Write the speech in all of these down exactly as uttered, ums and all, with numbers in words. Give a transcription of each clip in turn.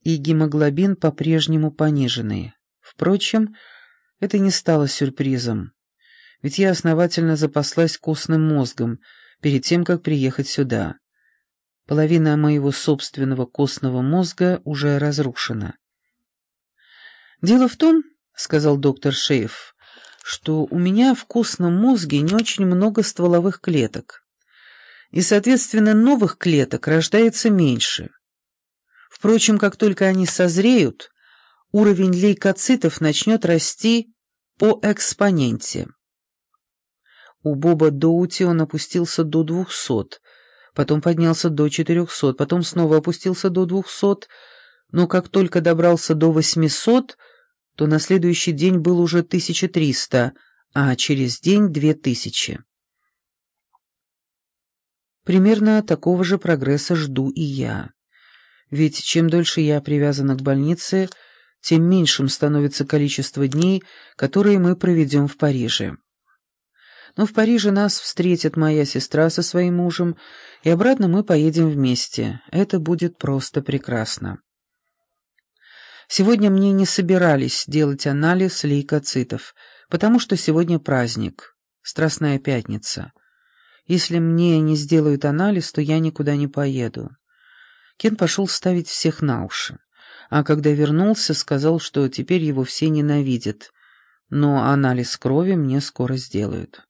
и гемоглобин по-прежнему пониженные. Впрочем, это не стало сюрпризом, ведь я основательно запаслась костным мозгом перед тем, как приехать сюда. Половина моего собственного костного мозга уже разрушена. «Дело в том, — сказал доктор Шейф, — что у меня в костном мозге не очень много стволовых клеток, и, соответственно, новых клеток рождается меньше. Впрочем, как только они созреют, уровень лейкоцитов начнет расти по экспоненте. У Боба Доути он опустился до двухсот, потом поднялся до четырехсот, потом снова опустился до двухсот, но как только добрался до восьмисот, то на следующий день был уже тысяча триста, а через день две тысячи. Примерно такого же прогресса жду и я. Ведь чем дольше я привязана к больнице, тем меньшим становится количество дней, которые мы проведем в Париже. Но в Париже нас встретит моя сестра со своим мужем, и обратно мы поедем вместе. Это будет просто прекрасно. Сегодня мне не собирались делать анализ лейкоцитов, потому что сегодня праздник, Страстная пятница. Если мне не сделают анализ, то я никуда не поеду. Кен пошел ставить всех на уши, а когда вернулся, сказал, что теперь его все ненавидят, но анализ крови мне скоро сделают.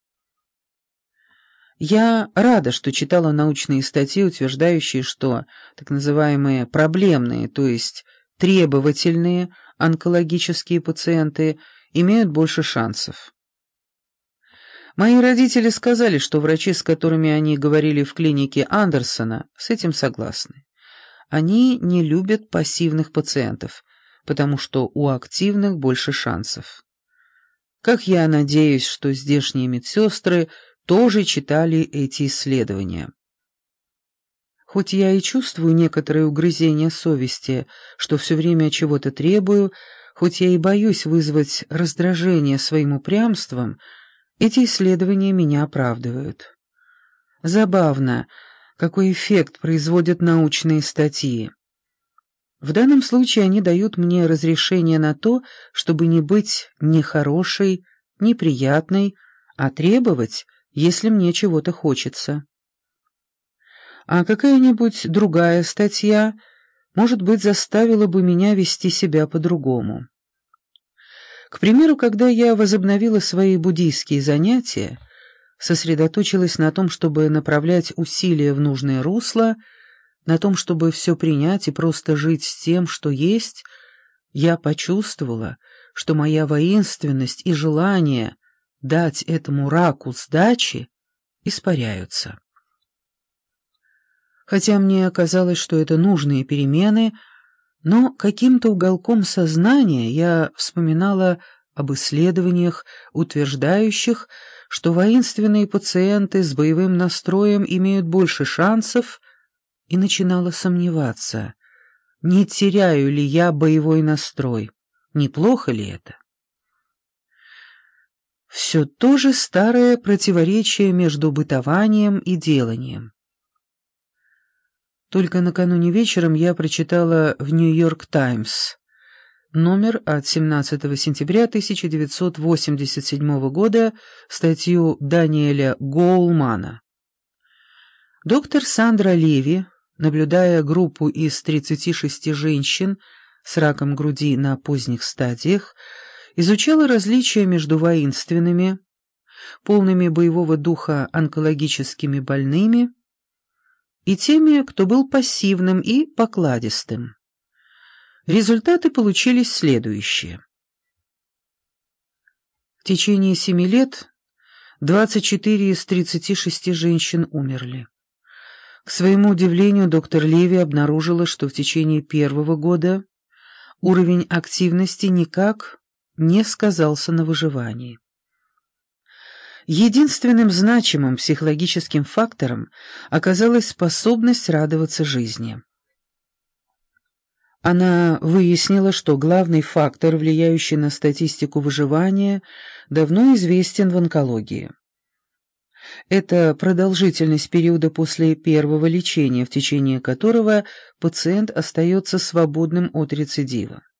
Я рада, что читала научные статьи, утверждающие, что так называемые проблемные, то есть требовательные онкологические пациенты имеют больше шансов. Мои родители сказали, что врачи, с которыми они говорили в клинике Андерсона, с этим согласны. Они не любят пассивных пациентов, потому что у активных больше шансов. Как я надеюсь, что здешние медсестры тоже читали эти исследования. Хоть я и чувствую некоторое угрызение совести, что все время чего-то требую, хоть я и боюсь вызвать раздражение своим упрямством, эти исследования меня оправдывают. Забавно, какой эффект производят научные статьи. В данном случае они дают мне разрешение на то, чтобы не быть ни хорошей, ни приятной, а требовать, если мне чего-то хочется. А какая-нибудь другая статья, может быть, заставила бы меня вести себя по-другому. К примеру, когда я возобновила свои буддийские занятия, сосредоточилась на том, чтобы направлять усилия в нужное русло, на том, чтобы все принять и просто жить с тем, что есть, я почувствовала, что моя воинственность и желание дать этому раку сдачи испаряются. Хотя мне казалось, что это нужные перемены, но каким-то уголком сознания я вспоминала об исследованиях, утверждающих, что воинственные пациенты с боевым настроем имеют больше шансов, и начинала сомневаться, не теряю ли я боевой настрой, неплохо ли это? Все то же старое противоречие между бытованием и деланием. Только накануне вечером я прочитала в «Нью-Йорк Таймс» номер от семнадцатого сентября тысяча девятьсот восемьдесят седьмого года статью Даниэля Гоулмана. Доктор Сандра Леви, наблюдая группу из тридцати шести женщин с раком груди на поздних стадиях, изучала различия между воинственными, полными боевого духа онкологическими больными и теми, кто был пассивным и покладистым. Результаты получились следующие. В течение семи лет двадцать четыре из тридцати шести женщин умерли. К своему удивлению, доктор Леви обнаружила, что в течение первого года уровень активности никак не сказался на выживании. Единственным значимым психологическим фактором оказалась способность радоваться жизни. Она выяснила, что главный фактор, влияющий на статистику выживания, давно известен в онкологии. Это продолжительность периода после первого лечения, в течение которого пациент остается свободным от рецидива.